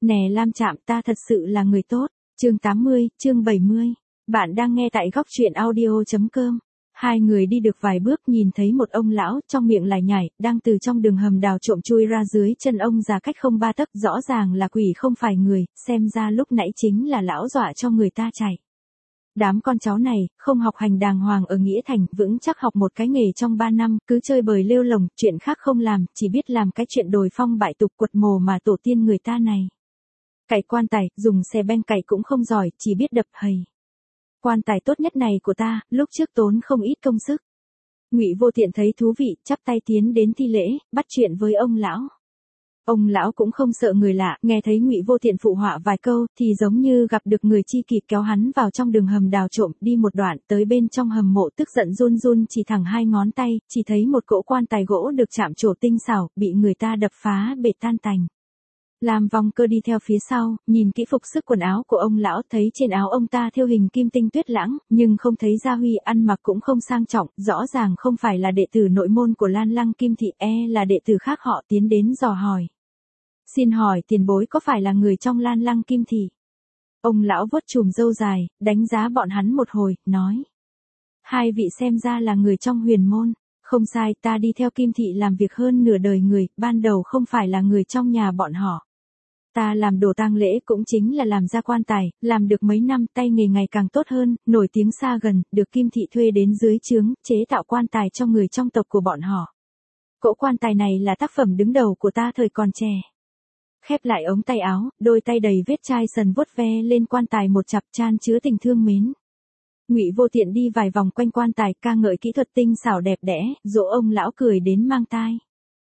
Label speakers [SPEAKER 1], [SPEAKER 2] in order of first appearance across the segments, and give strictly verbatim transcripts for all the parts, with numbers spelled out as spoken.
[SPEAKER 1] Nè Lam Trạm, ta thật sự là người tốt. Chương tám mươi, chương bảy mươi. Bạn đang nghe tại góc truyện audio chấm com. Hai người đi được vài bước nhìn thấy một ông lão trong miệng lải nhải, đang từ trong đường hầm đào trộm chui ra dưới chân ông già cách không ba tấc, rõ ràng là quỷ không phải người, xem ra lúc nãy chính là lão dọa cho người ta chạy. Đám con cháu này, không học hành đàng hoàng ở Nghĩa Thành, vững chắc học một cái nghề trong ba năm, cứ chơi bời lêu lồng, chuyện khác không làm, chỉ biết làm cái chuyện đồi phong bại tục quật mồ mà tổ tiên người ta này. Cày quan tài, dùng xe ben cày cũng không giỏi, chỉ biết đập hầy. Quan tài tốt nhất này của ta, lúc trước tốn không ít công sức. Ngụy Vô Tiện thấy thú vị, chắp tay tiến đến thi lễ, bắt chuyện với ông lão. Ông lão cũng không sợ người lạ, nghe thấy Ngụy Vô Tiện phụ họa vài câu, thì giống như gặp được người chi kỷ, kéo hắn vào trong đường hầm đào trộm, đi một đoạn tới bên trong hầm mộ, tức giận run run chỉ thẳng hai ngón tay, chỉ thấy một cỗ quan tài gỗ được chạm trổ tinh xảo, bị người ta đập phá bể tan tành. Lam Vong Cơ đi theo phía sau, nhìn kỹ phục sức quần áo của ông lão, thấy trên áo ông ta thêu hình kim tinh tuyết lãng, nhưng không thấy gia huy, ăn mặc cũng không sang trọng, rõ ràng không phải là đệ tử nội môn của Lan Lăng Kim Thị, e là đệ tử khác họ tiến đến dò hỏi. Xin hỏi tiền bối có phải là người trong Lan Lăng Kim Thị? Ông lão vuốt chùm râu dài, đánh giá bọn hắn một hồi, nói. Hai vị xem ra là người trong huyền môn. Không sai, ta đi theo Kim Thị làm việc hơn nửa đời người, ban đầu không phải là người trong nhà bọn họ. Ta làm đồ tang lễ cũng chính là làm ra quan tài, làm được mấy năm, tay nghề ngày càng tốt hơn, nổi tiếng xa gần, được Kim Thị thuê đến dưới trướng, chế tạo quan tài cho người trong tộc của bọn họ. Cỗ quan tài này là tác phẩm đứng đầu của ta thời còn trẻ. Khép lại ống tay áo, đôi tay đầy vết chai sần vuốt ve lên quan tài một chặp, chan chứa tình thương mến. Ngụy Vô Tiện đi vài vòng quanh quan tài, ca ngợi kỹ thuật tinh xảo đẹp đẽ, dỗ ông lão cười đến mang tai.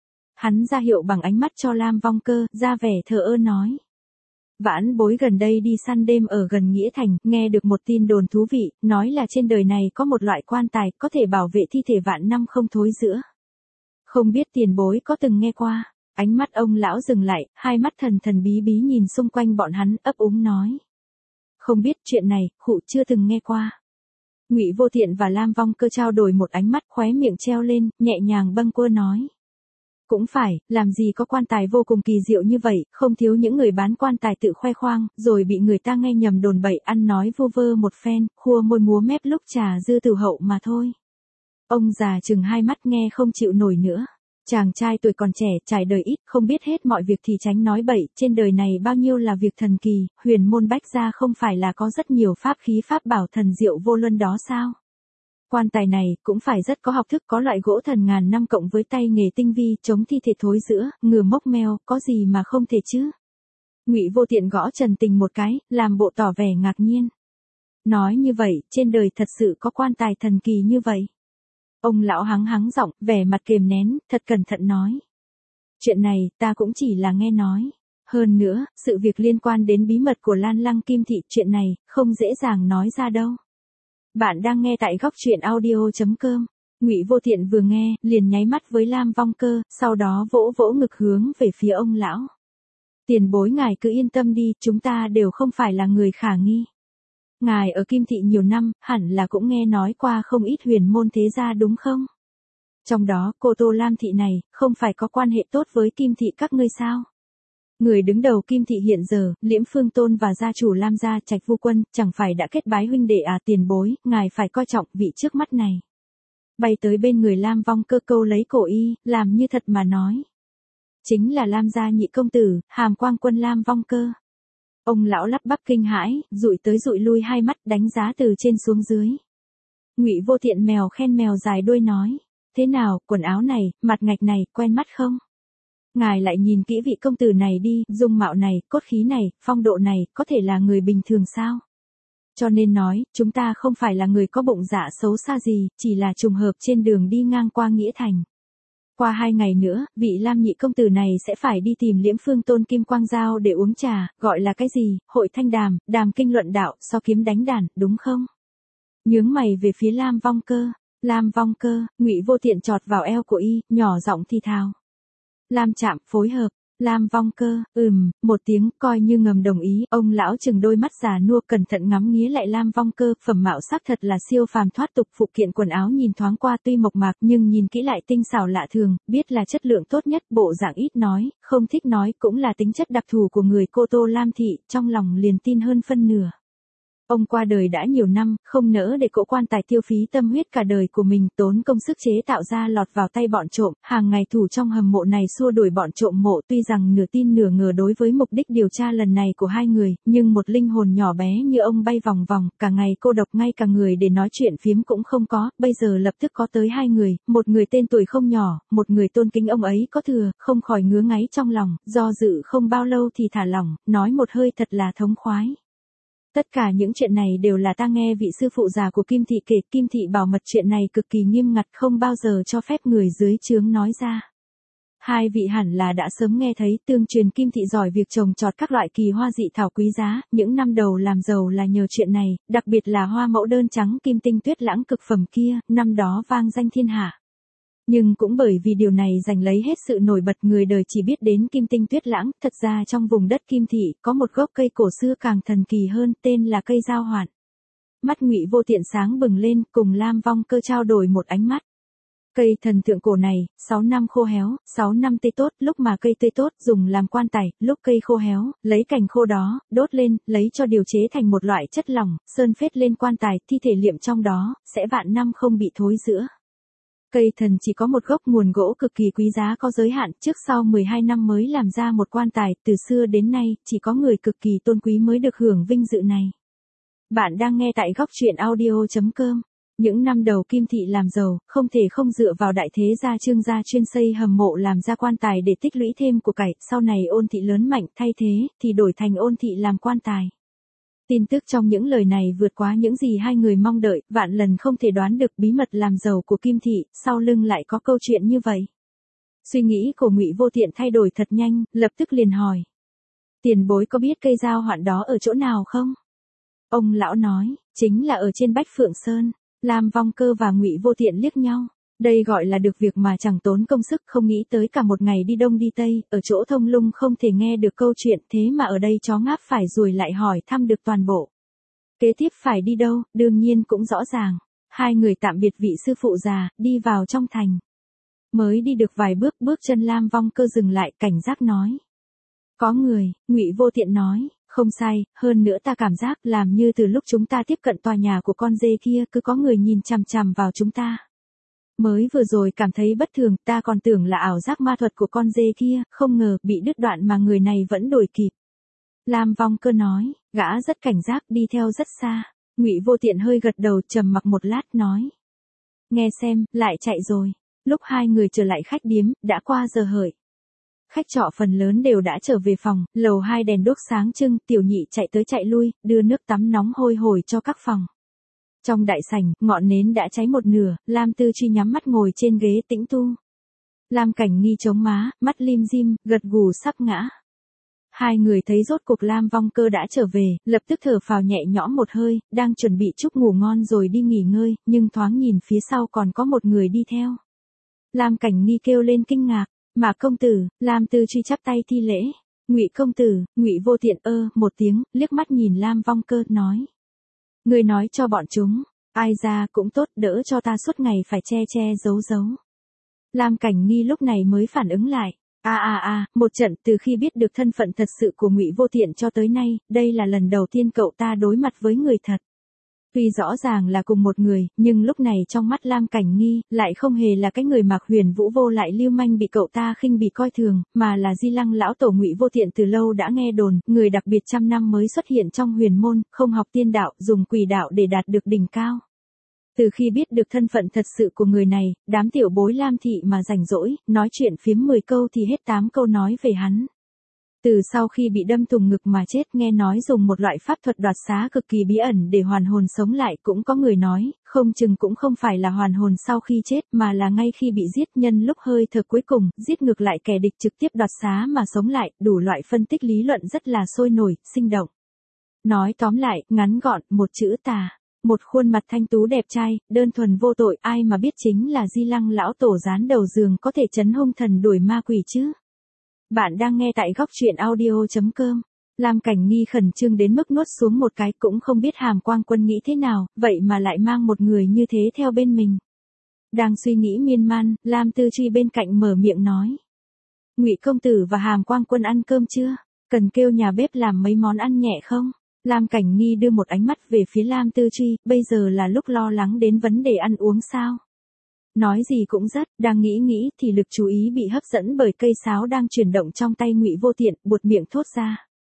[SPEAKER 1] Hắn ra hiệu bằng ánh mắt cho Lam Vong Cơ, ra vẻ thờ ơ nói. Vãn bối gần đây đi săn đêm ở gần Nghĩa Thành, nghe được một tin đồn thú vị, nói là trên đời này có một loại quan tài có thể bảo vệ thi thể vạn năm không thối rữa. Không biết tiền bối có từng nghe qua. Ánh mắt ông lão dừng lại, hai mắt thần thần bí bí nhìn xung quanh bọn hắn, ấp úng nói. Không biết chuyện này, khụ chưa từng nghe qua. Ngụy Vô Tiện và Lam Vong Cơ trao đổi một ánh mắt, khóe miệng treo lên, nhẹ nhàng bâng quơ nói. Cũng phải, làm gì có quan tài vô cùng kỳ diệu như vậy, không thiếu những người bán quan tài tự khoe khoang, rồi bị người ta nghe nhầm đồn bậy, ăn nói vu vơ một phen, khua môi múa mép lúc trà dư tử hậu mà thôi. Ông già chừng hai mắt nghe không chịu nổi nữa. Chàng trai tuổi còn trẻ, trải đời ít, không biết hết mọi việc thì tránh nói bậy, trên đời này bao nhiêu là việc thần kỳ, huyền môn bách gia không phải là có rất nhiều pháp khí pháp bảo thần diệu vô luân đó sao? Quan tài này cũng phải rất có học thức, có loại gỗ thần ngàn năm cộng với tay nghề tinh vi, chống thi thể thối rữa, ngừa mốc meo, có gì mà không thể chứ? Ngụy Vô Tiện gõ Trần Tình một cái, làm bộ tỏ vẻ ngạc nhiên. Nói như vậy, trên đời thật sự có quan tài thần kỳ như vậy? Ông lão hắng hắng giọng, vẻ mặt kềm nén, thật cẩn thận nói. Chuyện này, ta cũng chỉ là nghe nói. Hơn nữa, sự việc liên quan đến bí mật của Lan Lăng Kim Thị, chuyện này, không dễ dàng nói ra đâu. Bạn đang nghe tại góc truyện audio chấm com. Ngụy Vô Tiện vừa nghe, liền nháy mắt với Lam Vong Cơ, sau đó vỗ vỗ ngực hướng về phía ông lão. Tiền bối ngài cứ yên tâm đi, chúng ta đều không phải là người khả nghi. Ngài ở Kim Thị nhiều năm, hẳn là cũng nghe nói qua không ít huyền môn thế gia đúng không? Trong đó, cô Tô Lam Thị này, không phải có quan hệ tốt với Kim Thị các ngươi sao? Người đứng đầu Kim Thị hiện giờ, Liễm Phương Tôn và gia chủ Lam gia Trạch Vu Quân, chẳng phải đã kết bái huynh đệ à? Tiền bối, ngài phải coi trọng vị trước mắt này. Bay tới bên người Lam Vong Cơ câu lấy cổ y, làm như thật mà nói. Chính là Lam gia nhị công tử, Hàm Quang Quân Lam Vong Cơ. Ông lão lắp bắp kinh hãi, dụi tới dụi lui hai mắt, đánh giá từ trên xuống dưới. Ngụy Vô Tiện mèo khen mèo dài đuôi nói, thế nào, quần áo này, mặt ngạch này, quen mắt không? Ngài lại nhìn kỹ vị công tử này đi, dung mạo này, cốt khí này, phong độ này, có thể là người bình thường sao? Cho nên nói, chúng ta không phải là người có bụng dạ xấu xa gì, chỉ là trùng hợp trên đường đi ngang qua Nghĩa Thành. Qua hai ngày nữa, vị Lam nhị công tử này sẽ phải đi tìm Liễm Phương Tôn Kim Quang Giao để uống trà, gọi là cái gì, hội thanh đàm, đàm kinh luận đạo, so kiếm đánh đàn, đúng không? Nhướng mày về phía Lam Vong Cơ, Lam Vong Cơ, Ngụy Vô Tiện chọt vào eo của y, nhỏ giọng thì thào. Lam Trạm, phối hợp, Lam Vong Cơ, ừm, một tiếng, coi như ngầm đồng ý, ông lão chừng đôi mắt già nua cẩn thận ngắm nghía lại Lam Vong Cơ, phẩm mạo sắc thật là siêu phàm thoát tục, phụ kiện quần áo nhìn thoáng qua tuy mộc mạc nhưng nhìn kỹ lại tinh xảo lạ thường, biết là chất lượng tốt nhất, bộ dạng ít nói, không thích nói, cũng là tính chất đặc thù của người cô Tô Lam thị, trong lòng liền tin hơn phân nửa. Ông qua đời đã nhiều năm, không nỡ để cỗ quan tài tiêu phí tâm huyết cả đời của mình, tốn công sức chế tạo ra lọt vào tay bọn trộm, hàng ngày thủ trong hầm mộ này xua đuổi bọn trộm mộ, tuy rằng nửa tin nửa ngờ đối với mục đích điều tra lần này của hai người, nhưng một linh hồn nhỏ bé như ông bay vòng vòng, cả ngày cô độc ngay cả người để nói chuyện phiếm cũng không có, bây giờ lập tức có tới hai người, một người tên tuổi không nhỏ, một người tôn kính ông ấy có thừa, không khỏi ngứa ngáy trong lòng, do dự không bao lâu thì thả lỏng, nói một hơi thật là thống khoái. Tất cả những chuyện này đều là ta nghe vị sư phụ già của Kim Thị kể, Kim Thị bảo mật chuyện này cực kỳ nghiêm ngặt, không bao giờ cho phép người dưới trướng nói ra. Hai vị hẳn là đã sớm nghe thấy, tương truyền Kim Thị giỏi việc trồng trọt các loại kỳ hoa dị thảo quý giá, những năm đầu làm giàu là nhờ chuyện này, đặc biệt là hoa mẫu đơn trắng kim tinh tuyết lãng cực phẩm kia, năm đó vang danh thiên hạ. Nhưng cũng bởi vì điều này giành lấy hết sự nổi bật, người đời chỉ biết đến kim tinh tuyết lãng, thật ra trong vùng đất Kim Thị, có một gốc cây cổ xưa càng thần kỳ hơn, tên là cây giao hoạn. Mắt Ngụy Vô Tiện sáng bừng lên, cùng Lam Vong Cơ trao đổi một ánh mắt. Cây thần tượng cổ này, sáu năm khô héo, sáu năm tươi tốt, lúc mà cây tươi tốt dùng làm quan tài, lúc cây khô héo, lấy cành khô đó, đốt lên, lấy cho điều chế thành một loại chất lỏng, sơn phết lên quan tài, thi thể liệm trong đó, sẽ vạn năm không bị thối rữa. Cây thần chỉ có một gốc, nguồn gỗ cực kỳ quý giá có giới hạn, trước sau mười hai năm mới làm ra một quan tài, từ xưa đến nay, chỉ có người cực kỳ tôn quý mới được hưởng vinh dự này. Bạn đang nghe tại góc truyện audio chấm com. Những năm đầu Kim Thị làm giàu, không thể không dựa vào đại thế gia Trương gia chuyên xây hầm mộ làm ra quan tài để tích lũy thêm của cải, sau này Ôn Thị lớn mạnh thay thế, thì đổi thành Ôn Thị làm quan tài. Tin tức trong những lời này vượt quá những gì hai người mong đợi, vạn lần không thể đoán được bí mật làm giàu của Kim Thị, sau lưng lại có câu chuyện như vậy. Suy nghĩ của Ngụy Vô Tiện thay đổi thật nhanh, lập tức liền hỏi. Tiền bối có biết cây giao hoạn đó ở chỗ nào không? Ông lão nói, chính là ở trên Bách Phượng Sơn. Lam Vong Cơ và Ngụy Vô Tiện liếc nhau. Đây gọi là được việc mà chẳng tốn công sức, không nghĩ tới cả một ngày đi đông đi tây, ở chỗ thông lung không thể nghe được câu chuyện, thế mà ở đây chó ngáp phải ruồi lại hỏi thăm được toàn bộ. Kế tiếp phải đi đâu, đương nhiên cũng rõ ràng. Hai người tạm biệt vị sư phụ già, đi vào trong thành. Mới đi được vài bước, bước chân Lam Vong Cơ dừng lại, cảnh giác nói. Có người, Ngụy Vô Tiện nói. Không sai, hơn nữa ta cảm giác làm như từ lúc chúng ta tiếp cận tòa nhà của con dê kia cứ có người nhìn chằm chằm vào chúng ta. Mới vừa rồi cảm thấy bất thường, ta còn tưởng là ảo giác ma thuật của con dê kia, không ngờ bị đứt đoạn mà người này vẫn đuổi kịp. Lam Vong Cơ nói, gã rất cảnh giác, đi theo rất xa. Ngụy Vô Tiện hơi gật đầu, trầm mặc một lát nói. Nghe xem, lại chạy rồi. Lúc hai người trở lại khách điếm, đã qua giờ hợi. Khách trọ phần lớn đều đã trở về phòng, lầu hai đèn đuốc sáng trưng, Tiểu Nhị chạy tới chạy lui, đưa nước tắm nóng hôi hổi cho các phòng. Trong đại sảnh, ngọn nến đã cháy một nửa, Lam Tư Truy nhắm mắt ngồi trên ghế tĩnh tu. Lam Cảnh Nghi chống má, mắt lim dim, gật gù sắp ngã. Hai người thấy rốt cuộc Lam Vong Cơ đã trở về, lập tức thở phào nhẹ nhõm một hơi, đang chuẩn bị chúc ngủ ngon rồi đi nghỉ ngơi, nhưng thoáng nhìn phía sau còn có một người đi theo. Lam Cảnh Nghi kêu lên kinh ngạc. Mà công tử, Lam Tư Truy chắp tay thi lễ. Ngụy công tử, Ngụy Vô Tiện ơ, một tiếng, liếc mắt nhìn Lam Vong Cơ, nói. Người nói cho bọn chúng, ai ra cũng tốt, đỡ cho ta suốt ngày phải che che giấu giấu. Lam Cảnh Nghi lúc này mới phản ứng lại. À à à, một trận, từ khi biết được thân phận thật sự của Ngụy Vô Tiện cho tới nay, đây là lần đầu tiên cậu ta đối mặt với người thật. Tuy rõ ràng là cùng một người, nhưng lúc này trong mắt Lam Cảnh Nghi, lại không hề là cái người mặc Huyền Vũ Vô lại lưu manh bị cậu ta khinh bỉ coi thường, mà là Di Lăng lão tổ Ngụy Vô Tiện từ lâu đã nghe đồn, người đặc biệt trăm năm mới xuất hiện trong huyền môn, không học tiên đạo, dùng quỷ đạo để đạt được đỉnh cao. Từ khi biết được thân phận thật sự của người này, đám tiểu bối Lam thị mà rảnh rỗi, nói chuyện phiếm mười câu thì hết tám câu nói về hắn. Từ sau khi bị đâm thùng ngực mà chết, nghe nói dùng một loại pháp thuật đoạt xá cực kỳ bí ẩn để hoàn hồn sống lại, cũng có người nói, không chừng cũng không phải là hoàn hồn sau khi chết mà là ngay khi bị giết, nhân lúc hơi thở cuối cùng, giết ngược lại kẻ địch trực tiếp đoạt xá mà sống lại, đủ loại phân tích lý luận rất là sôi nổi, sinh động. Nói tóm lại, ngắn gọn, một chữ tà. Một khuôn mặt thanh tú đẹp trai, đơn thuần vô tội, ai mà biết chính là Di Lăng lão tổ dán đầu giường có thể chấn hung thần đuổi ma quỷ chứ. Bạn đang nghe tại góc chuyện audio chấm com. Lam Cảnh Nghi khẩn trương đến mức nuốt xuống một cái, cũng không biết Hàm Quang Quân nghĩ thế nào, vậy mà lại mang một người như thế theo bên mình. Đang suy nghĩ miên man, Lam Tư Truy bên cạnh mở miệng nói. Ngụy công tử và Hàm Quang Quân ăn cơm chưa? Cần kêu nhà bếp làm mấy món ăn nhẹ không? Lam Cảnh Nghi đưa một ánh mắt về phía Lam Tư Truy, bây giờ là lúc lo lắng đến vấn đề ăn uống sao? Nói gì cũng rất, đang nghĩ nghĩ thì lực chú ý bị hấp dẫn bởi cây sáo đang chuyển động trong tay Ngụy Vô Tiện, buột miệng thốt ra.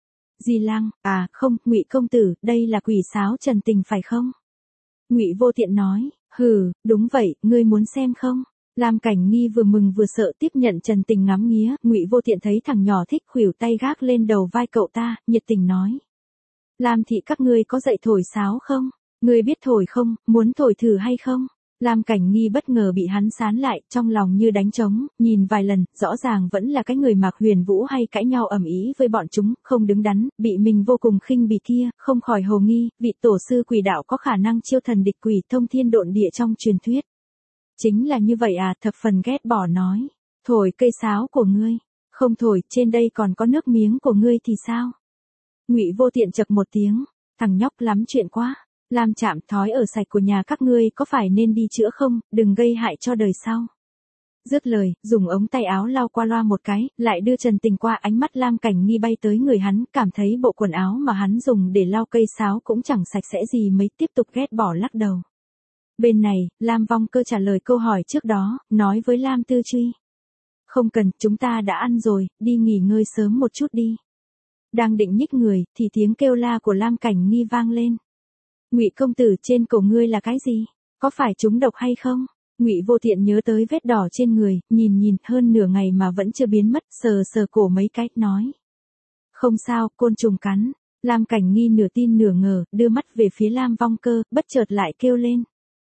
[SPEAKER 1] Di Lăng, à, không, Ngụy công tử, đây là quỷ sáo Trần Tình phải không? Ngụy Vô Tiện nói, hừ, đúng vậy, ngươi muốn xem không? Lam Cảnh Nghi vừa mừng vừa sợ tiếp nhận Trần Tình ngắm nghía, Ngụy Vô Tiện thấy thằng nhỏ thích khuỷu tay gác lên đầu vai cậu ta, nhiệt tình nói. Lam thị các ngươi có dạy thổi sáo không? Ngươi biết thổi không, muốn thổi thử hay không? Lam Cảnh Nghi bất ngờ bị hắn sán lại, trong lòng như đánh trống, nhìn vài lần, rõ ràng vẫn là cái người Mạc Huyền Vũ hay cãi nhau ầm ĩ với bọn chúng, không đứng đắn, bị mình vô cùng khinh bỉ kia, không khỏi hồ nghi, vị tổ sư quỷ đạo có khả năng chiêu thần địch quỷ thông thiên độn địa trong truyền thuyết. Chính là như vậy à, thập phần ghét bỏ nói. Thổi cây sáo của ngươi. Không thổi, trên đây còn có nước miếng của ngươi thì sao? Ngụy Vô Tiện chậc một tiếng, thằng nhóc lắm chuyện quá. Lam Trạm, thói ở sạch của nhà các ngươi có phải nên đi chữa không, đừng gây hại cho đời sau. Dứt lời, dùng ống tay áo lau qua loa một cái, lại đưa Trần Tình qua, ánh mắt Lam Cảnh Nghi bay tới người hắn, cảm thấy bộ quần áo mà hắn dùng để lau cây sáo cũng chẳng sạch sẽ gì mấy, tiếp tục ghét bỏ lắc đầu. Bên này, Lam Vong Cơ trả lời câu hỏi trước đó, nói với Lam Tư Truy. Không cần, chúng ta đã ăn rồi, đi nghỉ ngơi sớm một chút đi. Đang định nhích người, thì tiếng kêu la của Lam Cảnh Nghi vang lên. Ngụy công tử, trên cổ ngươi là cái gì? Có phải trúng độc hay không? Ngụy Vô Tiện nhớ tới vết đỏ trên người, nhìn nhìn hơn nửa ngày mà vẫn chưa biến mất, sờ sờ cổ mấy cái, nói. Không sao, côn trùng cắn. Lam Cảnh Nghi nửa tin nửa ngờ, đưa mắt về phía Lam Vong Cơ, bất chợt lại kêu lên.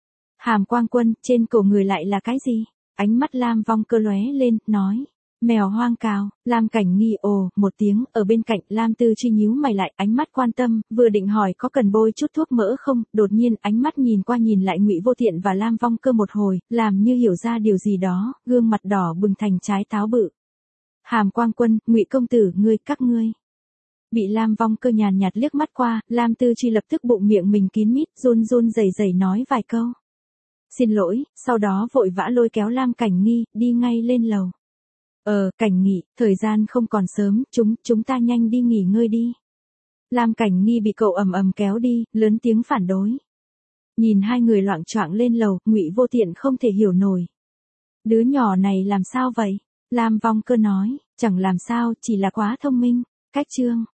[SPEAKER 1] Hàm Quang Quân, trên cổ người lại là cái gì? Ánh mắt Lam Vong Cơ lóe lên, nói. Mèo hoang cào. Lam Cảnh Nghi ồ một tiếng, ở bên cạnh Lam Tư Truy nhíu mày lại, ánh mắt quan tâm, vừa định hỏi có cần bôi chút thuốc mỡ không, đột nhiên ánh mắt nhìn qua nhìn lại Ngụy Vô Tiện và Lam Vong Cơ một hồi, làm như hiểu ra điều gì đó, gương mặt đỏ bừng thành trái táo bự. Hàm Quang Quân, Ngụy công tử, ngươi, các ngươi. Bị Lam Vong Cơ nhàn nhạt liếc mắt qua, Lam Tư Truy lập tức bụng miệng mình kín mít, run run rẩy rẩy nói vài câu. Xin lỗi, sau đó vội vã lôi kéo Lam Cảnh Nghi, đi ngay lên lầu. Ờ, Cảnh Nghị, thời gian không còn sớm, chúng, chúng ta nhanh đi nghỉ ngơi đi. Lam Cảnh Nghi bị cậu ầm ầm kéo đi, lớn tiếng phản đối. Nhìn hai người loạng choạng lên lầu, Ngụy Vô Tiện không thể hiểu nổi. Đứa nhỏ này làm sao vậy? Lam Vong Cơ nói, chẳng làm sao, chỉ là quá thông minh. Cách chương.